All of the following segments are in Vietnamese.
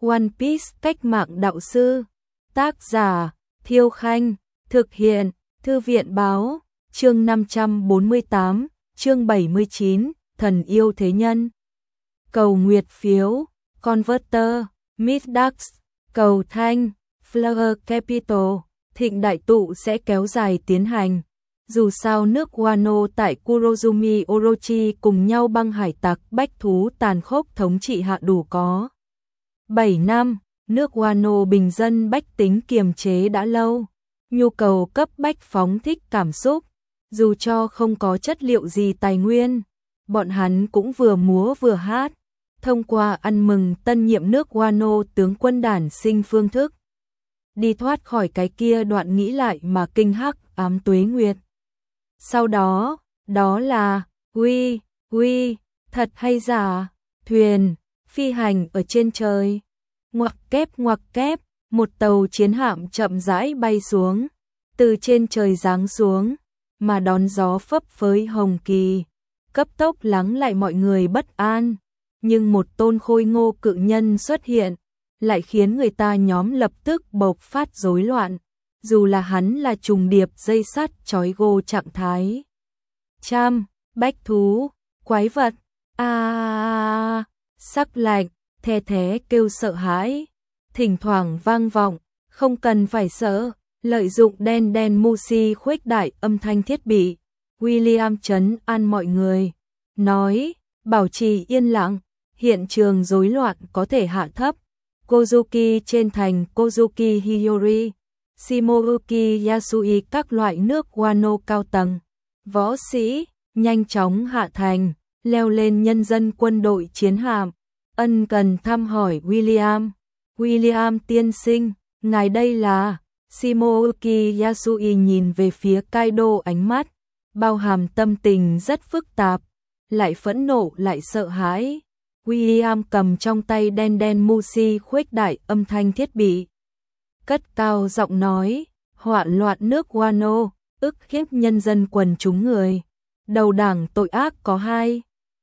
One Piece cách mạng đạo sư. Tác giả Thiêu Khanh. Thực hiện Thư viện Báo. Chương 548, chương 79, Thần yêu thế nhân. Cầu nguyệt phiếu, Converter, Middax, cầu thanh, Flower Capital. Thịnh đại tụ sẽ kéo dài tiến hành. Dù sao nước Wano tại Kurozumi Orochi cùng nhau băng hải tặc bách thú tàn khốc thống trị hạ đủ có 7 năm, nước Wano bình dân bách tính kiềm chế đã lâu, nhu cầu cấp bách phóng thích cảm xúc, dù cho không có chất liệu gì tài nguyên, bọn hắn cũng vừa múa vừa hát, thông qua ăn mừng tân nhiệm nước Wano tướng quân đản sinh phương thức. Đi thoát khỏi cái kia đoạn nghĩ lại mà kinh hắc ám tuế nguyệt. Sau đó, đó là, uy, thật hay giả, thuyền, phi hành ở trên trời. Ngoặc kép, một tàu chiến hạm chậm rãi bay xuống, từ trên trời giáng xuống, mà đón gió phấp phới hồng kỳ, cấp tốc lắng lại mọi người bất an. Nhưng một tôn khôi ngô cự nhân xuất hiện, lại khiến người ta nhóm lập tức bộc phát rối loạn, dù là hắn là trùng điệp dây sắt trói gô trạng thái. Bách thú, quái vật, sắc lạnh, the thé kêu sợ hãi, thỉnh thoảng vang vọng, không cần phải sợ, lợi dụng đen Musi khuếch đại âm thanh thiết bị. William trấn an mọi người, nói, bảo trì yên lặng, hiện trường rối loạn có thể hạ thấp. Kozuki trên thành Kozuki Hiyori, Shimozuki Yasui các loại nước Wano cao tầng, võ sĩ, nhanh chóng hạ thành, leo lên nhân dân quân đội chiến hạm, ân cần thăm hỏi William. William tiên sinh, ngài đây là... Shimozuki Yasui nhìn về phía Kaido, ánh mắt bao hàm tâm tình rất phức tạp, lại phẫn nộ lại sợ hãi. William cầm trong tay đen Musi khuếch đại âm thanh thiết bị, cất cao giọng nói, hoạn loạn nước Wano, ức hiếp nhân dân quần chúng người. Đầu đảng tội ác có hai.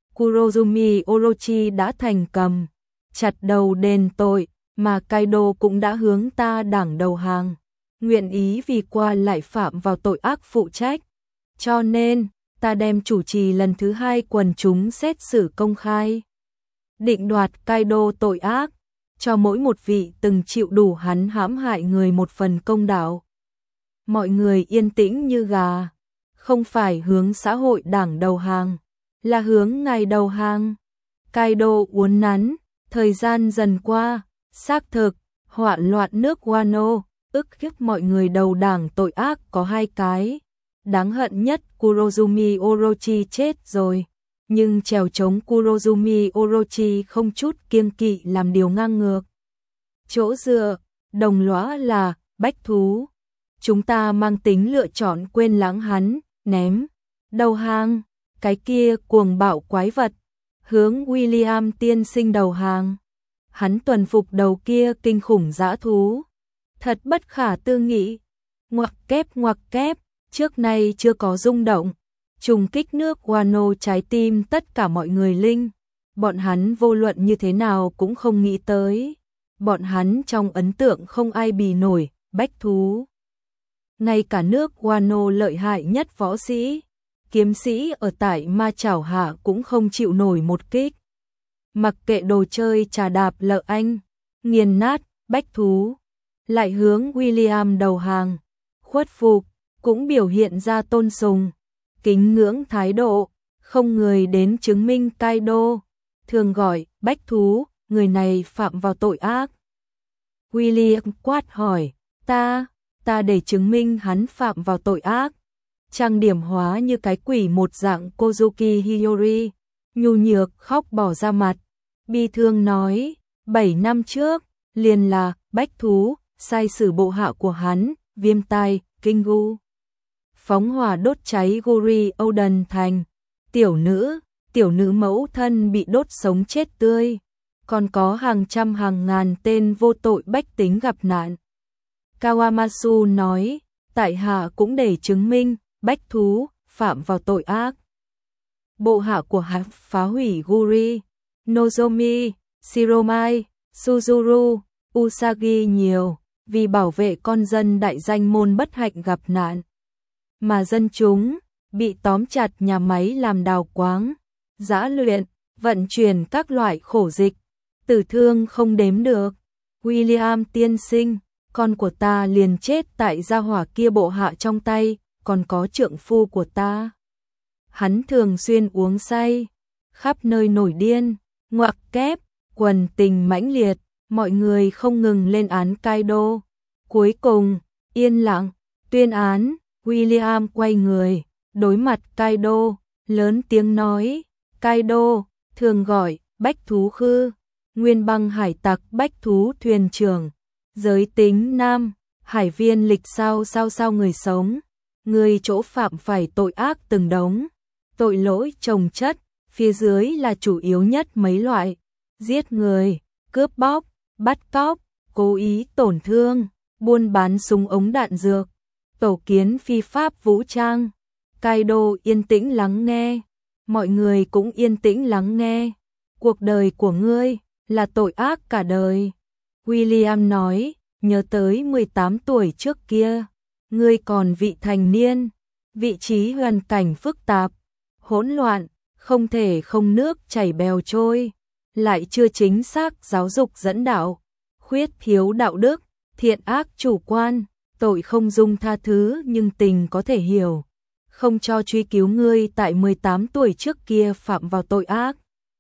Kurozumi Orochi đã thành cầm, chặt đầu đền tội, mà Kaido cũng đã hướng ta đảng đầu hàng, nguyện ý vì qua lại phạm vào tội ác phụ trách. Cho nên, ta đem chủ trì lần thứ hai quần chúng xét xử công khai, định đoạt Kaido tội ác, cho mỗi một vị từng chịu đủ hắn hãm hại người một phần công đạo. Mọi người yên tĩnh như gà, không phải hướng xã hội đảng đầu hàng, là hướng ngài đầu hàng. Kaido uốn nắn, thời gian dần qua, xác thực, hoạn loạn nước Wano, ức hiếp mọi người đầu đảng tội ác có hai cái. Đáng hận nhất Kurozumi Orochi chết rồi, nhưng trèo chống Kurozumi Orochi không chút kiêng kỵ làm điều ngang ngược. Chỗ dựa, đồng lõa là bách thú. Chúng ta mang tính lựa chọn quên lãng hắn, ném, đầu hàng, cái kia cuồng bạo quái vật, hướng William tiên sinh đầu hàng. Hắn tuần phục đầu kia kinh khủng dã thú. Thật bất khả tư nghị. Ngoặc kép, trước nay chưa có rung động, trùng kích nước Wano trái tim tất cả mọi người linh. Bọn hắn vô luận như thế nào cũng không nghĩ tới. Bọn hắn trong ấn tượng không ai bì nổi, bách thú. Ngay cả nước Wano lợi hại nhất võ sĩ, kiếm sĩ ở tại Ma Chảo Hạ cũng không chịu nổi một kích. Mặc kệ đồ chơi trà đạp lợ anh, nghiền nát, bách thú, lại hướng William đầu hàng, khuất phục, cũng biểu hiện ra tôn sùng, kính ngưỡng thái độ, không người đến chứng minh Kaido, thường gọi bách thú, người này phạm vào tội ác. William quát hỏi, ta để chứng minh hắn phạm vào tội ác. Trang điểm hóa như cái quỷ một dạng Kozuki Hiyori, nhu nhược khóc bỏ ra mặt, bi thương nói, 7 năm trước, liền là bách thú, sai sử bộ hạ của hắn, viêm tai, Kingu. Phóng hỏa đốt cháy Guri Oden thành, tiểu nữ mẫu thân bị đốt sống chết tươi, còn có hàng trăm hàng ngàn tên vô tội bách tính gặp nạn. Kawamatsu nói, tại hạ cũng để chứng minh, bách thú, phạm vào tội ác. Bộ hạ của hắn phá hủy Guri, Nozomi, Shiromai, Suzuru, Usagi nhiều, vì bảo vệ con dân đại danh môn bất hạnh gặp nạn. Mà dân chúng bị tóm chặt nhà máy làm đào quáng, giã luyện, vận chuyển các loại khổ dịch, tử thương không đếm được. William tiên sinh, con của ta liền chết tại gia hỏa kia bộ hạ trong tay, còn có trượng phu của ta. Hắn thường xuyên uống say, khắp nơi nổi điên, ngoặc kép, quần tình mãnh liệt, mọi người không ngừng lên án Kaido. Cuối cùng, yên lặng, tuyên án, William quay người, đối mặt Kaido, lớn tiếng nói, Kaido, thường gọi, Bách Thú Khư, nguyên băng hải tặc Bách Thú thuyền trưởng, giới tính nam, hải viên lịch sao người sống, người chỗ phạm phải tội ác từng đống, tội lỗi chồng chất, phía dưới là chủ yếu nhất mấy loại, giết người, cướp bóc, bắt cóc, cố ý tổn thương, buôn bán súng ống đạn dược, tổ kiến phi pháp vũ trang. Kaido yên tĩnh lắng nghe, mọi người cũng yên tĩnh lắng nghe. Cuộc đời của ngươi là tội ác cả đời. William nói, nhớ tới 18 tuổi trước kia, ngươi còn vị thành niên, vị trí hoàn cảnh phức tạp, hỗn loạn, không thể không nước chảy bèo trôi, lại chưa chính xác giáo dục dẫn đạo, khuyết thiếu đạo đức, thiện ác chủ quan, tội không dung tha thứ nhưng tình có thể hiểu, không cho truy cứu ngươi tại 18 tuổi trước kia phạm vào tội ác.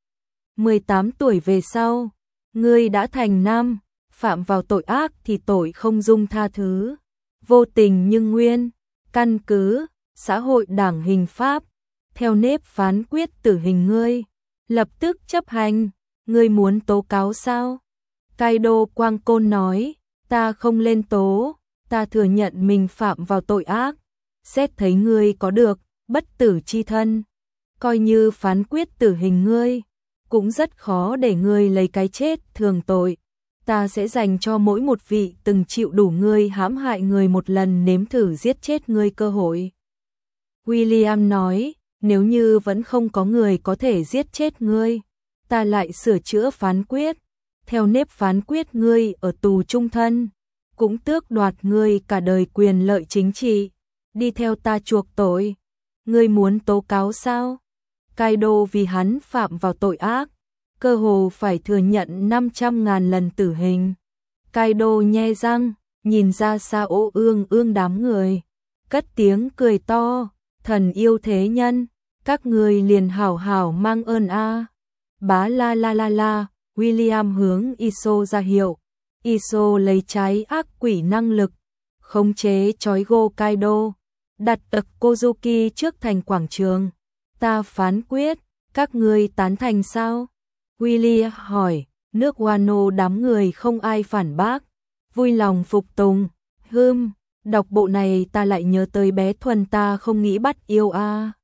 18 tuổi về sau, ngươi đã thành nam, phạm vào tội ác thì tội không dung tha thứ, vô tình nhưng nguyên, căn cứ, xã hội đảng hình pháp, theo nếp phán quyết tử hình ngươi, lập tức chấp hành, ngươi muốn tố cáo sao? Kaido Quang Côn nói, ta không lên tố, ta thừa nhận mình phạm vào tội ác, xét thấy ngươi có được, bất tử chi thân, coi như phán quyết tử hình ngươi, cũng rất khó để ngươi lấy cái chết thường tội, ta sẽ dành cho mỗi một vị từng chịu đủ ngươi hãm hại người một lần nếm thử giết chết ngươi cơ hội. William nói, nếu như vẫn không có người có thể giết chết ngươi, ta lại sửa chữa phán quyết, theo nếp phán quyết ngươi ở tù chung thân, cũng tước đoạt ngươi cả đời quyền lợi chính trị, đi theo ta chuộc tội. Ngươi muốn tố cáo sao? Kaido vì hắn phạm vào tội ác, cơ hồ phải thừa nhận 500.000 lần tử hình. Kaido nhe răng, nhìn ra xa ô ương đám người, cất tiếng cười to, thần yêu thế nhân, các người liền hảo hảo mang ơn a. Bá la la la la, William hướng Iso ra hiệu. Iso lấy trái ác quỷ năng lực, khống chế trói Go Kaido, đặt tật Kozuki trước thành quảng trường. Ta phán quyết, các ngươi tán thành sao? William hỏi, nước Wano đám người không ai phản bác, vui lòng phục tùng. Đọc bộ này ta lại nhớ tới bé Thuần ta không nghĩ bắt yêu a.